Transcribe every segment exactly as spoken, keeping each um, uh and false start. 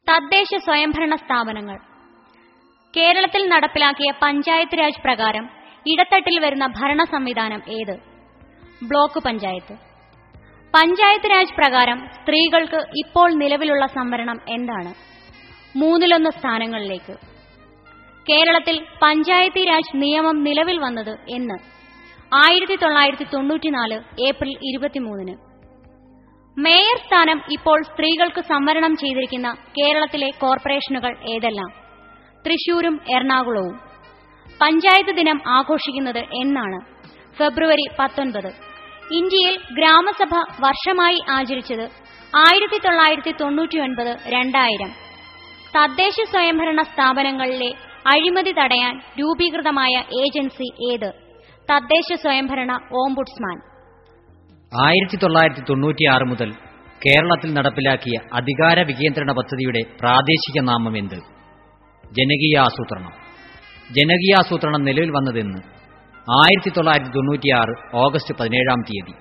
തദ്ദേശ സ്വയംഭരണ സ്ഥാപനങ്ങൾ. കേരളത്തിൽ നടപ്പിലാക്കിയ പഞ്ചായത്ത് രാജ് പ്രകാരം ഇടത്തട്ടിൽ വരുന്ന ഭരണ സംവിധാനം ഏത്? ബ്ലോക്ക് പഞ്ചായത്ത്. പഞ്ചായത്ത് രാജ് പ്രകാരം സ്ത്രീകൾക്ക് ഇപ്പോൾ നിലവിലുള്ള സംവരണം എന്താണ്? മൂന്നിലൊന്ന് സ്ഥാനങ്ങളിലേക്ക്. കേരളത്തിൽ പഞ്ചായത്തി രാജ് നിയമം നിലവിൽ വന്നത് എന്ന്? ആയിരത്തി തൊള്ളായിരത്തി തൊണ്ണൂറ്റിനാല് ഏപ്രിൽ ഇരുപത്തിമൂന്നിന്. മേയർ സ്ഥാനം ഇപ്പോൾ സ്ത്രീകൾക്ക് സംവരണം ചെയ്തിരിക്കുന്ന കേരളത്തിലെ കോർപ്പറേഷനുകൾ ഏതെല്ലാം? തൃശൂരും എറണാകുളവും. പഞ്ചായത്ത് ദിനം ആഘോഷിക്കുന്നത് എന്നാണ്? ഫെബ്രുവരി പത്തൊൻപത്. ഇന്ത്യയിൽ ഗ്രാമസഭ വർഷമായി ആചരിച്ചത് ആയിരത്തി തൊള്ളായിരത്തി തൊണ്ണൂറ്റി ഒൻപത് രണ്ടായിരം. തദ്ദേശ സ്വയംഭരണ സ്ഥാപനങ്ങളിലെ അഴിമതി തടയാൻ രൂപീകൃതമായ ഏജൻസി ഏത്? തദ്ദേശ സ്വയംഭരണ ഓംബുഡ്സ്മാൻ. ആയിരത്തി തൊള്ളായിരത്തി തൊണ്ണൂറ്റിയാറ് മുതൽ കേരളത്തിൽ നടപ്പിലാക്കിയ അധികാര വികേന്ദ്രണ പദ്ധതിയുടെ പ്രാദേശിക നാമം എന്ത്? ജനകീയാസൂത്രണം. ജനകീയാസൂത്രണം നിലവിൽ വന്നതെന്ന്? ആയിരത്തി തൊള്ളായിരത്തി തൊണ്ണൂറ്റിയാറ് ഓഗസ്റ്റ് പതിനേഴാം തീയതി.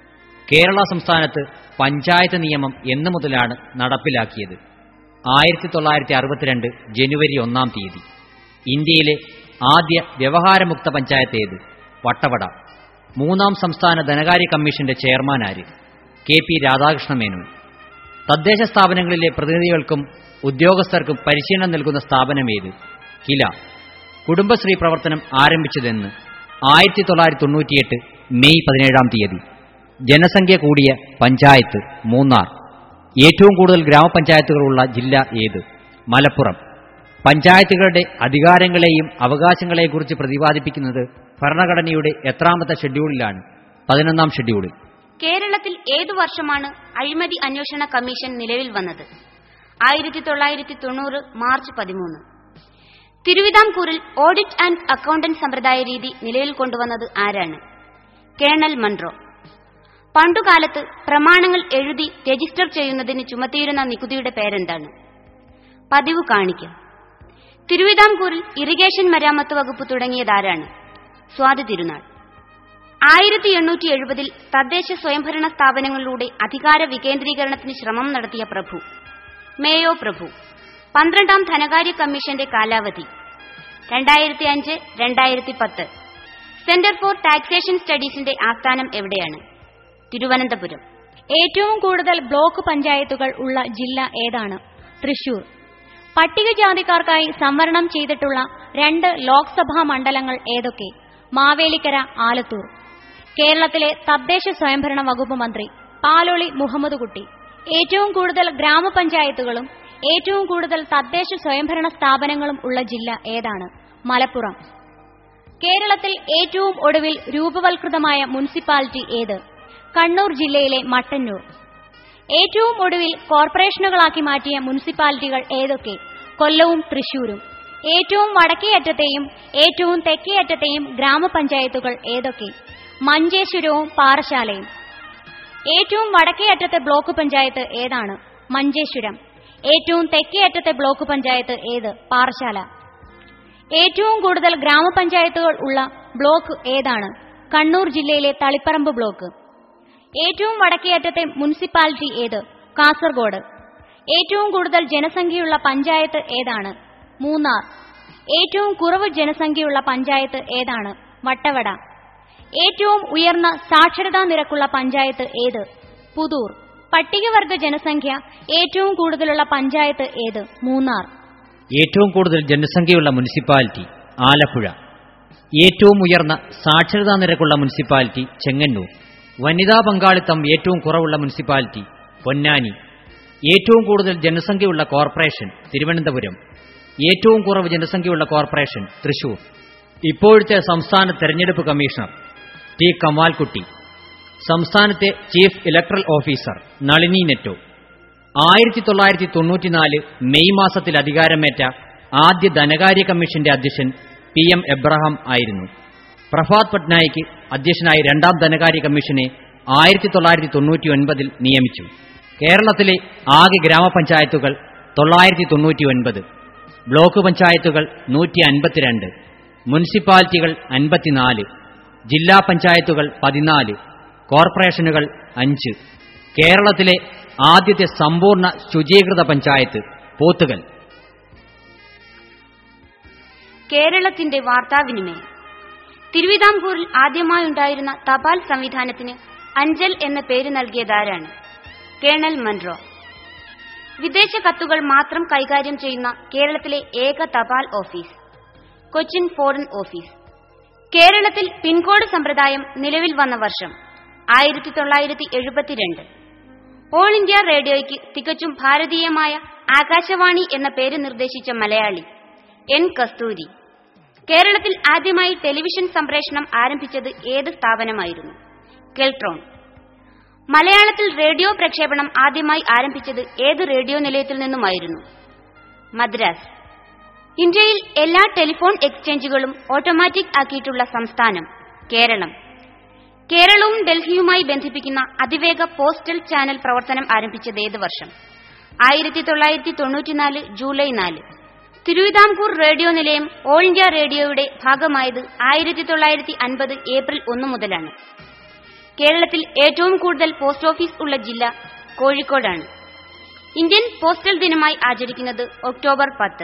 കേരള സംസ്ഥാനത്ത് പഞ്ചായത്ത് നിയമം എന്നു മുതലാണ് നടപ്പിലാക്കിയത്? ആയിരത്തി തൊള്ളായിരത്തി അറുപത്തിരണ്ട് ജനുവരി ഒന്നാം തീയതി. ഇന്ത്യയിലെ ആദ്യ വ്യവഹാരമുക്ത പഞ്ചായത്ത് ഏത്? വട്ടവട. മൂന്നാം സംസ്ഥാന ധനകാര്യ കമ്മീഷന്റെ ചെയർമാൻ ആര്? K P Radhakrishna Menon. തദ്ദേശ സ്ഥാപനങ്ങളിലെ പ്രതിനിധികൾക്കും ഉദ്യോഗസ്ഥർക്കും പരിശീലനം നൽകുന്ന സ്ഥാപനം ഏത്? കില. കുടുംബശ്രീ പ്രവർത്തനം ആരംഭിച്ചതെന്ന്? ആയിരത്തി തൊള്ളായിരത്തി തൊണ്ണൂറ്റിയെട്ട് മെയ് പതിനേഴാം തീയതി. ജനസംഖ്യ കൂടിയ പഞ്ചായത്ത്? മൂന്നാർ. ഏറ്റവും കൂടുതൽ ഗ്രാമപഞ്ചായത്തുകളുള്ള ജില്ല ഏത്? മലപ്പുറം. പഞ്ചായത്തുകളുടെ അധികാരങ്ങളെയും അവകാശങ്ങളെക്കുറിച്ച് പ്രതിപാദിപ്പിക്കുന്നത് ഭരണഘടനയുടെ എത്രാമത്തെ ഷെഡ്യൂളിലാണ്? പതിനൊന്നാം ഷെഡ്യൂളിൽ. കേരളത്തിൽ ഏതു വർഷമാണ് അഴിമതി അന്വേഷണ കമ്മീഷൻ നിലവിൽ വന്നത്? ആയിരത്തി തൊള്ളായിരത്തി തൊണ്ണൂറ് മാർച്ച് പതിമൂന്ന്. തിരുവിതാംകൂറിൽ ഓഡിറ്റ് ആൻഡ് അക്കൌണ്ടന്റ് സമ്പ്രദായ രീതി നിലവിൽ കൊണ്ടുവന്നത് ആരാണ്? Colonel Munro. പണ്ടുകാലത്ത് പ്രമാണങ്ങൾ എഴുതി രജിസ്റ്റർ ചെയ്യുന്നതിന് ചുമത്തിയിരുന്ന നികുതിയുടെ പേരെന്താണ്? പതിവ് കാണിക്ക. തിരുവിതാംകൂറിൽ ഇറിഗേഷൻ മരാമത്ത് വകുപ്പ് തുടങ്ങിയതാരാണ്? സ്വാതി തിരുനാൾ. ആയിരത്തി എണ്ണൂറ്റി എഴുപതിൽ തദ്ദേശ സ്വയംഭരണ സ്ഥാപനങ്ങളിലൂടെ അധികാര വികേന്ദ്രീകരണത്തിന് ശ്രമം നടത്തിയ പ്രഭു? മേയോ പ്രഭു. പന്ത്രണ്ടാം ധനകാര്യ കമ്മീഷന്റെ കാലാവധി? രണ്ടായിരത്തി അഞ്ച് രണ്ടായിരത്തി പത്ത്. സെന്റർ ഫോർ ടാക്സേഷൻ സ്റ്റഡീസിന്റെ ആസ്ഥാനം എവിടെയാണ്? തിരുവനന്തപുരം. ഏറ്റവും കൂടുതൽ ബ്ലോക്ക് പഞ്ചായത്തുകൾ ഉള്ള ജില്ല ഏതാണ്? തൃശൂർ. പട്ടികജാതിക്കാർക്കായി സംവരണം ചെയ്തിട്ടുള്ള രണ്ട് ലോക്സഭാ മണ്ഡലങ്ങൾ ഏതൊക്കെ? മാവേലിക്കര, ആലത്തൂർ. കേരളത്തിലെ തദ്ദേശ സ്വയംഭരണ വകുപ്പ് മന്ത്രി? പാലോളി മുഹമ്മദ് കുട്ടി. ഏറ്റവും കൂടുതൽ ഗ്രാമപഞ്ചായത്തുകളും ഏറ്റവും കൂടുതൽ തദ്ദേശ സ്വയംഭരണ സ്ഥാപനങ്ങളും ഉള്ള ജില്ല ഏതാണ്? മലപ്പുറം. കേരളത്തിൽ ഏറ്റവും ഒടുവിൽ രൂപവൽകൃതമായ മുനിസിപ്പാലിറ്റി ഏത്? കണ്ണൂർ ജില്ലയിലെ മട്ടന്നൂർ. ഏറ്റവും ഒടുവിൽ കോർപ്പറേഷനുകളാക്കി മാറ്റിയ മുനിസിപ്പാലിറ്റികൾ ഏതൊക്കെ? കൊല്ലവും തൃശൂരും. ഏറ്റവും വടക്കേ അറ്റത്തെയും ഏറ്റവും തെക്കേ അറ്റത്തെയും ഗ്രാമപഞ്ചായത്തുകൾ ഏതൊക്കെ? മഞ്ചേശ്വരവും പാറശാലയും. ഏറ്റവും വടക്കേ അറ്റത്തെ ബ്ലോക്ക് പഞ്ചായത്ത് ഏതാണ്? മഞ്ചേശ്വരം. ഏറ്റവും തെക്കേ അറ്റത്തെ ബ്ലോക്ക് പഞ്ചായത്ത് ഏത്? പാറശാല. ഏറ്റവും കൂടുതൽ ഗ്രാമപഞ്ചായത്തുകൾ ഉള്ള ബ്ലോക്ക് ഏതാണ്? കണ്ണൂർ ജില്ലയിലെ തളിപ്പറമ്പ് ബ്ലോക്ക്. ഏറ്റവും വടക്കേ അറ്റത്തെ മുനിസിപ്പാലിറ്റി ഏത്? കാസർഗോഡ്. ഏറ്റവും കൂടുതൽ ജനസംഖ്യയുള്ള പഞ്ചായത്ത് ഏതാണ്? മൂന്നാർ. ഏറ്റവും കുറവ് ജനസംഖ്യയുള്ള പഞ്ചായത്ത് ഏതാണ്? വട്ടവട. ഏറ്റവും ഉയർന്ന സാക്ഷരതാ നിരക്കുള്ള പഞ്ചായത്ത് ഏത്? പുതൂർ. പട്ടികവർഗ ജനസംഖ്യ ഏറ്റവും കൂടുതലുള്ള പഞ്ചായത്ത് ഏത്? മൂന്നാർ. ഏറ്റവും കൂടുതൽ ജനസംഖ്യയുള്ള മുനിസിപ്പാലിറ്റി? ആലപ്പുഴ. ഏറ്റവും ഉയർന്ന സാക്ഷരതാ നിരക്കുള്ള മുനിസിപ്പാലിറ്റി? ചെങ്ങന്നൂർ. വനിതാ പങ്കാളിത്തം ഏറ്റവും കുറവുള്ള മുനിസിപ്പാലിറ്റി? പൊന്നാനി. ഏറ്റവും കൂടുതൽ ജനസംഖ്യയുള്ള കോർപ്പറേഷൻ? തിരുവനന്തപുരം. ഏറ്റവും കുറവ് ജനസംഖ്യയുള്ള കോർപ്പറേഷൻ? തൃശൂർ. ഇപ്പോഴത്തെ സംസ്ഥാന തെരഞ്ഞെടുപ്പ് കമ്മീഷണർ? ടി കമാൽകുട്ടി. സംസ്ഥാനത്തെ chief electoral officer? Nalini Netto. ആയിരത്തി തൊള്ളായിരത്തി തൊണ്ണൂറ്റിനാല് മെയ് മാസത്തിൽ അധികാരമേറ്റ ആദ്യ ധനകാര്യ കമ്മീഷന്റെ അധ്യക്ഷൻ പി എം എബ്രഹാം ആയിരുന്നു. പ്രഭാത് പട്നായിക്ക് അധ്യക്ഷനായി രണ്ടാം ധനകാര്യ കമ്മീഷനെ ആയിരത്തി തൊള്ളായിരത്തി തൊണ്ണൂറ്റി ഒൻപതിൽ നിയമിച്ചു. കേരളത്തിലെ ആകെ ഗ്രാമപഞ്ചായത്തുകൾ തൊള്ളായിരത്തി തൊണ്ണൂറ്റി ഒൻപത്. ബ്ലോക്ക് പഞ്ചായത്തുകൾ നൂറ്റി അൻപത്തിരണ്ട്. മുനിസിപ്പാലിറ്റികൾ അൻപത്തിനാല്. ജില്ലാ പഞ്ചായത്തുകൾ പതിനാല്. കോർപ്പറേഷനുകൾ അഞ്ച്. കേരളത്തിലെ ആദ്യത്തെ സമ്പൂർണ്ണ ശുചീകൃത പഞ്ചായത്ത് പോത്തുകൽ. കേരളത്തിന്റെ വാർത്താവിനിമയം. തിരുവിതാംകൂറിൽ ആദ്യമായുണ്ടായിരുന്ന തപാൽ സംവിധാനത്തിന് അഞ്ചൽ എന്ന പേര് നൽകിയതാരാണ്? Colonel Munro. വിദേശ കത്തുകൾ മാത്രം കൈകാര്യം ചെയ്യുന്ന കേരളത്തിലെ ഏക തപാൽ ഓഫീസ് കൊച്ചിൻ ഫോറിൻ ഓഫീസ്. കേരളത്തിൽ പിൻകോഡ് സമ്പ്രദായം നിലവിൽ വന്ന വർഷം ആയിരത്തി തൊള്ളായിരത്തി എഴുപത്തിരണ്ട്. ഓൾ ഇന്ത്യ റേഡിയോയ്ക്ക് തികച്ചും ഭാരതീയമായ ആകാശവാണി എന്ന പേര് നിർദ്ദേശിച്ച മലയാളി എൻ കസ്തൂരി. കേരളത്തിൽ ആദ്യമായി ടെലിവിഷൻ സംപ്രേഷണം ആരംഭിച്ചത് ഏത് സ്ഥാപനമായിരുന്നു? കെൽട്രോൺ. മലയാളത്തിൽ റേഡിയോ പ്രക്ഷേപണം ആദ്യമായി ആരംഭിച്ചത് ഏത് റേഡിയോ നിലയത്തിൽ നിന്നുമായിരുന്നു? മദ്രാസ്. ഇന്ത്യയിൽ എല്ലാ ടെലിഫോൺ എക്സ്ചേഞ്ചുകളും ഓട്ടോമാറ്റിക് ആക്കിയിട്ടുള്ള സംസ്ഥാനം കേരളം. കേരളവും ഡൽഹിയുമായി ബന്ധിപ്പിക്കുന്ന അതിവേഗ പോസ്റ്റൽ ചാനൽ പ്രവർത്തനം ആരംഭിച്ചത് ഏത് വർഷം? ആയിരത്തി തൊള്ളായിരത്തി തൊണ്ണൂറ്റിനാല് ജൂലൈ നാല്. തിരുവിതാംകൂർ റേഡിയോ നിലയം ഓൾ ഇന്ത്യ റേഡിയോയുടെ ഭാഗമായത് ആയിരത്തി തൊള്ളായിരത്തി അൻപത് ഏപ്രിൽ ഒന്ന് മുതലാണ്. കേരളത്തിൽ ഏറ്റവും കൂടുതൽ പോസ്റ്റ് ഓഫീസ് ഉള്ള ജില്ല കോഴിക്കോടാണ്. ഇന്ത്യൻ പോസ്റ്റൽ ദിനമായി ആചരിക്കുന്നത് ഒക്ടോബർ പത്ത്.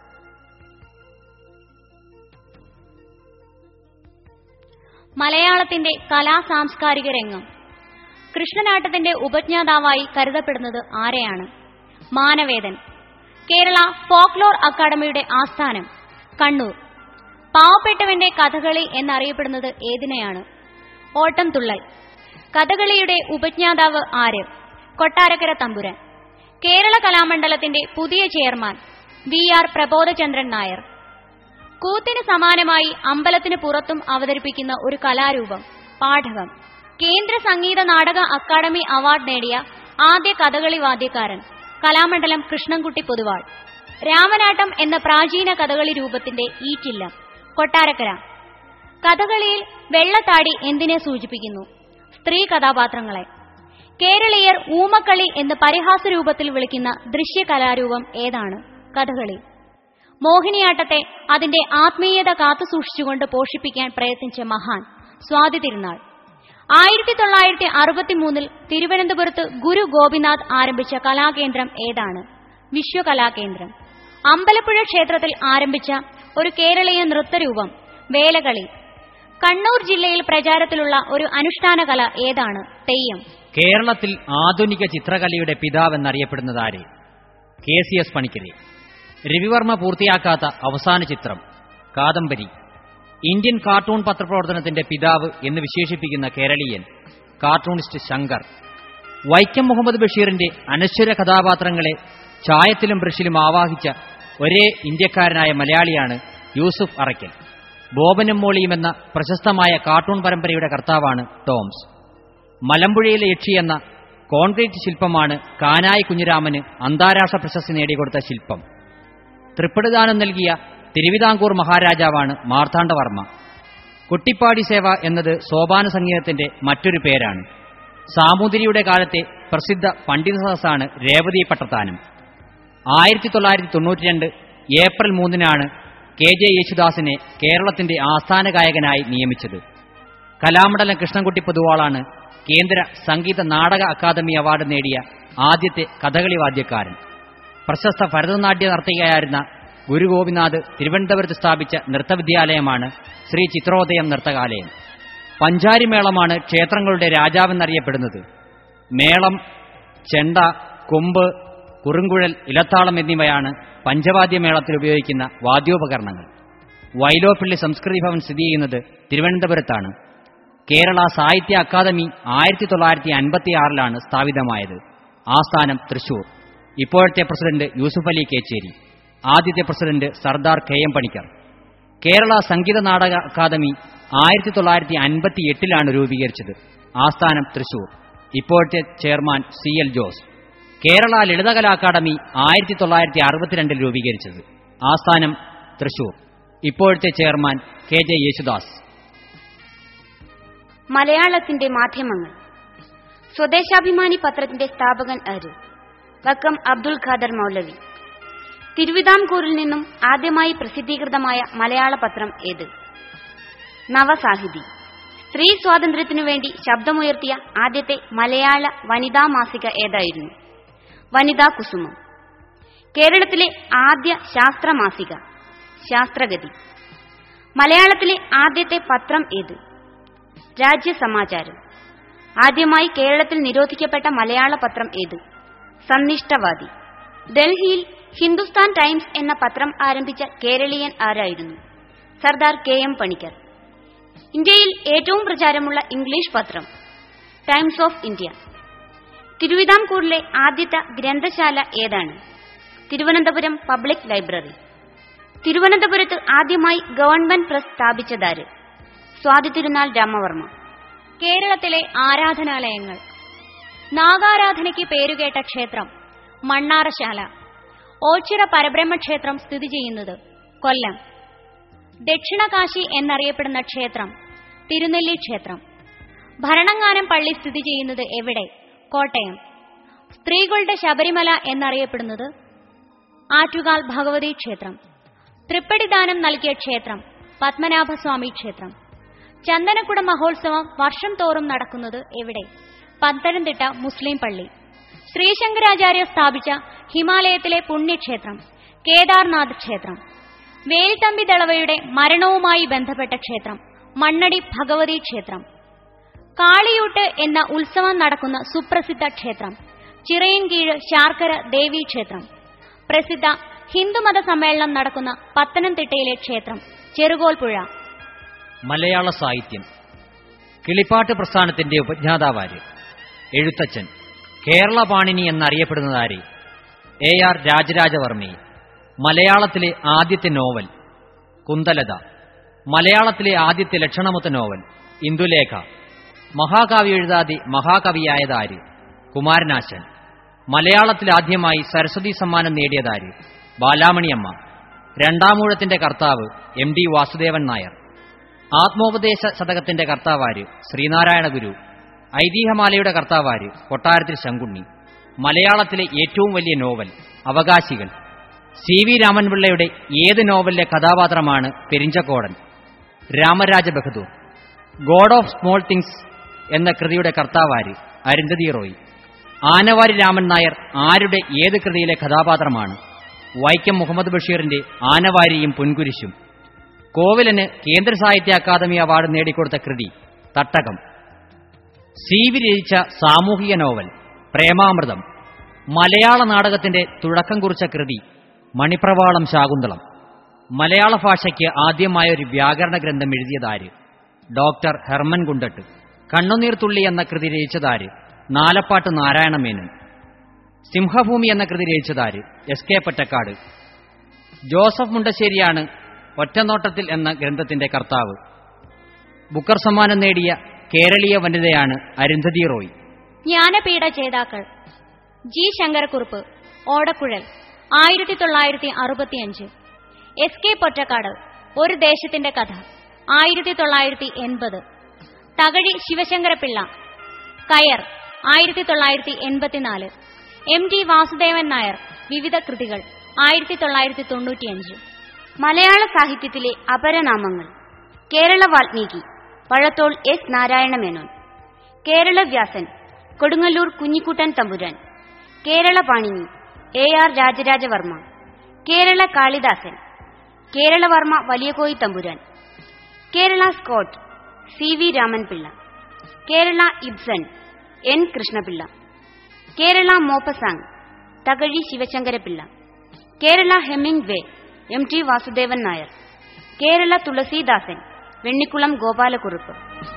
മലയാളത്തിന്റെ കലാ സാംസ്കാരിക രംഗം. കൃഷ്ണനാട്ടത്തിന്റെ ഉപജ്ഞാതാവായി കരുതപ്പെടുന്നത് ആരെയാണ്? മാനവേദൻ. കേരള ഫോക്ലോർ അക്കാദമിയുടെ ആസ്ഥാനം കണ്ണൂർ. പാവപ്പെട്ടവന്റെ കഥകളി എന്നറിയപ്പെടുന്നത് ഏതിനെയാണ്? ഓട്ടംതുള്ളൽ. കഥകളിയുടെ ഉപജ്ഞാതാവ് ആര്? കൊട്ടാരക്കര തമ്പുരാൻ. കേരള കലാമണ്ഡലത്തിന്റെ പുതിയ chairman V R Prabodhachandran Nair. കൂത്തിന് സമാനമായി അമ്പലത്തിന് പുറത്തും അവതരിപ്പിക്കുന്ന ഒരു കലാരൂപം പാഠകം. കേന്ദ്ര സംഗീത നാടക അക്കാദമി അവാർഡ് നേടിയ ആദ്യ കഥകളി വാദ്യക്കാരൻ കലാമണ്ഡലം കൃഷ്ണൻകുട്ടി പൊതുവാൾ. രാമനാട്ടം എന്ന പ്രാചീന കഥകളി രൂപത്തിന്റെ ഈറ്റില്ലം കൊട്ടാരക്കര. കഥകളിയിൽ വെള്ളത്താടി എന്തിനെ സൂചിപ്പിക്കുന്നു? സ്ത്രീ കഥാപാത്രങ്ങളെ. കേരളീയർ ഊമക്കളി എന്ന് പരിഹാസ രൂപത്തിൽ വിളിക്കുന്ന ദൃശ്യകലാരൂപം ഏതാണ്? കഥകളി. മോഹിനിയാട്ടത്തെ അതിന്റെ ആത്മീയത കാത്തുസൂക്ഷിച്ചുകൊണ്ട് പോഷിപ്പിക്കാൻ പ്രയത്നിച്ച മഹാൻ സ്വാതി തിരുനാൾ. ആയിരത്തി തൊള്ളായിരത്തി അറുപത്തിമൂന്നിൽ തിരുവനന്തപുരത്ത് ഗുരു ഗോപിനാഥ് ആരംഭിച്ച കലാകേന്ദ്രം ഏതാണ്? വിശ്വകലാകേന്ദ്രം. അമ്പലപ്പുഴ ക്ഷേത്രത്തിൽ ആരംഭിച്ച ഒരു കേരളീയ നൃത്തരൂപം വേലകളി. കണ്ണൂർ ജില്ലയിൽ പ്രചാരത്തിലുള്ള ഒരു അനുഷ്ഠാന കല ഏതാണ്? തെയ്യം. കേരളത്തിൽ ആധുനിക ചിത്രകലയുടെ പിതാവെന്നറിയപ്പെടുന്നത് ആര്? കെ സി എസ് പണിക്കരെ. രവിവർമ്മ പൂർത്തിയാക്കാത്ത അവസാന ചിത്രം കാദംബരി. ഇന്ത്യൻ കാർട്ടൂൺ പത്രപ്രവർത്തനത്തിന്റെ പിതാവ് എന്ന് വിശേഷിപ്പിക്കുന്ന കേരളീയൻ കാർട്ടൂണിസ്റ്റ് ശങ്കർ. വൈക്കം മുഹമ്മദ് ബഷീറിന്റെ അനശ്വര കഥാപാത്രങ്ങളെ ചായത്തിലും ബ്രഷിലും ആവാഹിച്ച ഒരേ ഇന്ത്യക്കാരനായ മലയാളിയാണ് യൂസുഫ് അറയ്ക്കൽ. ബോബനും മോളിയും എന്ന പ്രശസ്തമായ കാർട്ടൂൺ പരമ്പരയുടെ കർത്താവാണ് ടോംസ്. മലമ്പുഴയിലെ യക്ഷി എന്ന കോൺക്രീറ്റ് ശില്പമാണ് കാനായി കുഞ്ഞിരാമന് അന്താരാഷ്ട്ര പ്രശസ്തി നേടിക്കൊടുത്ത ശില്പം. തൃപ്പടിദാനം നൽകിയ തിരുവിതാംകൂർ മഹാരാജാവാണ് മാർത്താണ്ഡവർമ്മ. കുട്ടിപ്പാടി സേവ എന്നത് സോപാന സംഗീതത്തിന്റെ മറ്റൊരു പേരാണ്. സാമൂതിരിയുടെ കാലത്തെ പ്രസിദ്ധ പണ്ഡിത സദസ്സാണ് രേവതി പട്ടത്താനം. ആയിരത്തി തൊള്ളായിരത്തി തൊണ്ണൂറ്റി രണ്ട് ഏപ്രിൽ മൂന്നിനാണ് കെ ജെ യേശുദാസിനെ കേരളത്തിന്റെ ആസ്ഥാന ഗായകനായി നിയമിച്ചത്. കലാമണ്ഡലം കൃഷ്ണൻകുട്ടി പൊതുവാളാണ് കേന്ദ്ര സംഗീത നാടക അക്കാദമി അവാർഡ് നേടിയ ആദ്യത്തെ കഥകളി വാദ്യക്കാരൻ. പ്രശസ്ത ഭരതനാട്യ നർത്തകിയായിരുന്ന ഗുരു ഗോപിനാഥ് തിരുവനന്തപുരത്ത് സ്ഥാപിച്ച നൃത്തവിദ്യാലയമാണ് ശ്രീ ചിത്രോദയം നൃത്തകാലയം. പഞ്ചാരിമേളമാണ് ക്ഷേത്രങ്ങളുടെ രാജാവെന്നറിയപ്പെടുന്നത്. മേളം, ചെണ്ട, കൊമ്പ്, കുറുങ്കുഴൽ, ഇലത്താളം എന്നിവയാണ് പഞ്ചവാദ്യമേളത്തിൽ ഉപയോഗിക്കുന്ന വാദ്യോപകരണങ്ങൾ. വൈലോപ്പിള്ളി സംസ്കൃതി ഭവൻ സ്ഥിതി ചെയ്യുന്നത് തിരുവനന്തപുരത്താണ്. കേരള സാഹിത്യ അക്കാദമി ആയിരത്തി തൊള്ളായിരത്തി അൻപത്തിയാറിലാണ് സ്ഥാപിതമായത്. ആസ്ഥാനം തൃശൂർ. ഇപ്പോഴത്തെ പ്രസിഡന്റ് യൂസുഫ് അലി കേച്ചേരി. ആദ്യത്തെ president Sardar K M Panicker. Kerala Sangeetha Nataka academy ആയിരത്തി തൊള്ളായിരത്തി അൻപത്തി എട്ടിലാണ് രൂപീകരിച്ചത്. ആസ്ഥാനം തൃശൂർ. ഇപ്പോഴത്തെ chairman C L Jose. Kerala Lalithakala academy ആയിരത്തി തൊള്ളായിരത്തി അറുപത്തിരണ്ടിൽ രൂപീകരിച്ചത്. ആസ്ഥാനം തൃശൂർ. ഇപ്പോഴത്തെ ചെയർമാൻ കെ ജെ യേശുദാസ്. മലയാളത്തിന്റെ മാധ്യമങ്ങൾ. സ്വദേശാഭിമാനി പത്രത്തിന്റെ സ്ഥാപകൻ ആര്? വക്കം അബ്ദുൽ ഖാദർ മൗലവി. തിരുവിതാംകൂറിൽ നിന്നും ആദ്യമായി പ്രസിദ്ധീകൃതമായ മലയാള പത്രം ഏത്? നവസാഹിതി. സ്ത്രീ സ്വാതന്ത്ര്യത്തിനു വേണ്ടി ശബ്ദമുയർത്തിയ ആദ്യത്തെ മലയാള വനിതാ മാസിക ഏതായിരുന്നു? വനിതാ കുസുമം. കേരളത്തിലെ ആദ്യ ശാസ്ത്രമാസിക ശാസ്ത്രഗതി. മലയാളത്തിലെ ആദ്യത്തെ പത്രം ഏത്? രാജ്യസമാചാരം. ആദ്യമായി കേരളത്തിൽ നിരോധിക്കപ്പെട്ട മലയാള പത്രം ഏത്? സന്നിഷ്ഠവാദി. ഡൽഹിയിൽ ഹിന്ദുസ്ഥാൻ ടൈംസ് എന്ന പത്രം ആരംഭിച്ച കേരളീയൻ ആരായിരുന്നു? Sardar K M Panicker. ഇന്ത്യയിൽ ഏറ്റവും പ്രചാരമുള്ള ഇംഗ്ലീഷ് പത്രം ടൈംസ് ഓഫ് ഇന്ത്യ. തിരുവിതാംകൂറിലെ ആദ്യത്തെ ഗ്രന്ഥശാല ഏതാണ്? Thiruvananthapuram public library. തിരുവനന്തപുരത്ത് ആദ്യമായി ഗവൺമെന്റ് പ്രസ് സ്ഥാപിച്ചതാര്? സ്വാതി തിരുനാൾ രാമവർമ്മ. കേരളത്തിലെ ആരാധനാലയങ്ങൾ. നാഗാരാധനയ്ക്ക് പേരുകേട്ട ക്ഷേത്രം മണ്ണാറശാല. ഓച്ചിറ പരബ്രഹ്മക്ഷേത്രം സ്ഥിതി ചെയ്യുന്നത് കൊല്ലം. ദക്ഷിണകാശി എന്നറിയപ്പെടുന്ന ക്ഷേത്രം തിരുനെല്ലി ക്ഷേത്രം. ഭരണങ്ങാനം പള്ളി സ്ഥിതി ചെയ്യുന്നത് എവിടെ? കോട്ടയം. സ്ത്രീകളുടെ ശബരിമല എന്നറിയപ്പെടുന്നത് ആറ്റുകാൽ ഭഗവതി ക്ഷേത്രം. തൃപ്പടിദാനം നൽകിയ ക്ഷേത്രം പത്മനാഭസ്വാമി ക്ഷേത്രം. ചന്ദനക്കുട മഹോത്സവം വർഷം തോറും നടക്കുന്നത് എവിടെ? പത്തനംതിട്ട മുസ്ലിം പള്ളി. ശ്രീശങ്കരാചാര്യ സ്ഥാപിച്ച ഹിമാലയത്തിലെ പുണ്യക്ഷേത്രം കേദാർനാഥ് ക്ഷേത്രം. വേൽത്തമ്പി ദളവയുടെ മരണവുമായി ബന്ധപ്പെട്ട ക്ഷേത്രം മണ്ണടി ഭഗവതി ക്ഷേത്രം. കാളിയൂട്ട് എന്ന ഉത്സവം നടക്കുന്ന സുപ്രസിദ്ധ ക്ഷേത്രം ചിറയൻകീഴ് ശാർക്കര ദേവീ ക്ഷേത്രം. പ്രസിദ്ധ ഹിന്ദുമത സമ്മേളനം നടക്കുന്ന പത്തനംതിട്ടയിലെ ക്ഷേത്രം ചെറുകോൽപ്പുഴ. മലയാള സാഹിത്യം. കിളിപ്പാട്ട് പ്രസ്ഥാനത്തിന്റെ ഉപജ്ഞാതാവാര്? എഴുത്തച്ഛൻ. കേരള പാണിനി എന്നറിയപ്പെടുന്നതാര്? എ ആർ രാജരാജവർമ്മയെ. മലയാളത്തിലെ ആദ്യത്തെ നോവൽ കുന്തലത. മലയാളത്തിലെ ആദ്യത്തെ ലക്ഷണമൊത്ത നോവൽ ഇന്ദുലേഖ. മഹാകാവ്യ എഴുതാതെ മഹാകവിയായതാര്? കുമാരനാശാൻ. മലയാളത്തിൽ ആദ്യമായി സരസ്വതി സമ്മാനം നേടിയതാര്? ബാലാമണിയമ്മ. രണ്ടാമൂഴത്തിന്റെ കർത്താവ് എം ഡി വാസുദേവൻ നായർ. ആത്മോപദേശ ശതകത്തിന്റെ കർത്താവാര്? ശ്രീനാരായണ ഗുരു. ഐതിഹ്യമാലയുടെ കർത്താവാര്? കൊട്ടാരത്തിൽ ശങ്കുണ്ണി. മലയാളത്തിലെ ഏറ്റവും വലിയ നോവൽ അവകാശികൾ. സി വി രാമൻപിള്ളയുടെ ഏത് നോവലിലെ കഥാപാത്രമാണ് Perinchakkodan? Ramaraja Bahadur. God of small things എന്ന കൃതിയുടെ കർത്താവാര്? അരുന്ധതി റോയ്. ആനവാരി രാമൻ നായർ ആരുടെ ഏത് കൃതിയിലെ കഥാപാത്രമാണ്? വൈക്കം മുഹമ്മദ് ബഷീറിന്റെ ആനവാരിയും പൊൻകുരിശും. കോവിലന് കേന്ദ്ര സാഹിത്യ അക്കാദമി അവാർഡ് നേടിക്കൊടുത്ത കൃതി തട്ടകം. സി വി രചിച്ച സാമൂഹിക നോവൽ പ്രേമാമൃതം. മലയാള നാടകത്തിന്റെ തുടക്കം കുറിച്ച കൃതി മണിപ്രവാളം ശാകുന്തളം. മലയാള ഭാഷയ്ക്ക് ആദ്യമായ ഒരു വ്യാകരണ ഗ്രന്ഥം എഴുതിയതാര്? Doctor Hermann കുണ്ടട്ട്. കണ്ണുനീർത്തുള്ളി എന്ന കൃതി രചിച്ചതാര്? നാലപ്പാട്ട് നാരായണ മേനോൻ. സിംഹഭൂമി എന്ന കൃതി രചിച്ചതാര്? S K Pottekkatt. ജോസഫ് മുണ്ടശ്ശേരിയാണ് ഒറ്റനോട്ടത്തിൽ എന്ന ഗ്രന്ഥത്തിന്റെ കർത്താവ്. ബുക്കർ സമ്മാനം നേടിയ കേരളീയ വനിതയാണ് അരുന്ധതി റോയ്. ജ്ഞാനപീഠ ജേതാക്കൾ ജി ശങ്കരക്കുറുപ്പ് ഓടക്കുഴൽ ആയിരത്തി തൊള്ളായിരത്തി അറുപത്തിയഞ്ച്. എസ് കെ പൊറ്റക്കാട് ഒരു ദേശത്തിന്റെ കഥ ആയിരത്തി തൊള്ളായിരത്തി എൺപത്. തകഴി ശിവശങ്കരപിള്ള കയർ ആയിരത്തി തൊള്ളായിരത്തി എൺപത്തിനാല്. എം ടി വാസുദേവൻ നായർ വിവിധ കൃതികൾ ആയിരത്തി തൊള്ളായിരത്തി തൊണ്ണൂറ്റിയഞ്ച്. മലയാള സാഹിത്യത്തിലെ അപരനാമങ്ങൾ Kerala Valmiki Vallathol S Narayana Menon. Kerala Vyasan Kodungallur Kunhikuttan Thampuran. Kerala Panini A R Rajarajavarma. Kerala Kalidasan Keralavarma Valiyakoyi Thampuran. Kerala Scott C V Ramanpillai. Kerala Ibsen N Krishnapillai. Kerala Maupassant Thakazhi Sivasankarapillai. Kerala Hemingway M T Vasudevan Nair. Kerala Tulasidasan Vennikkulam Gopala Kurup.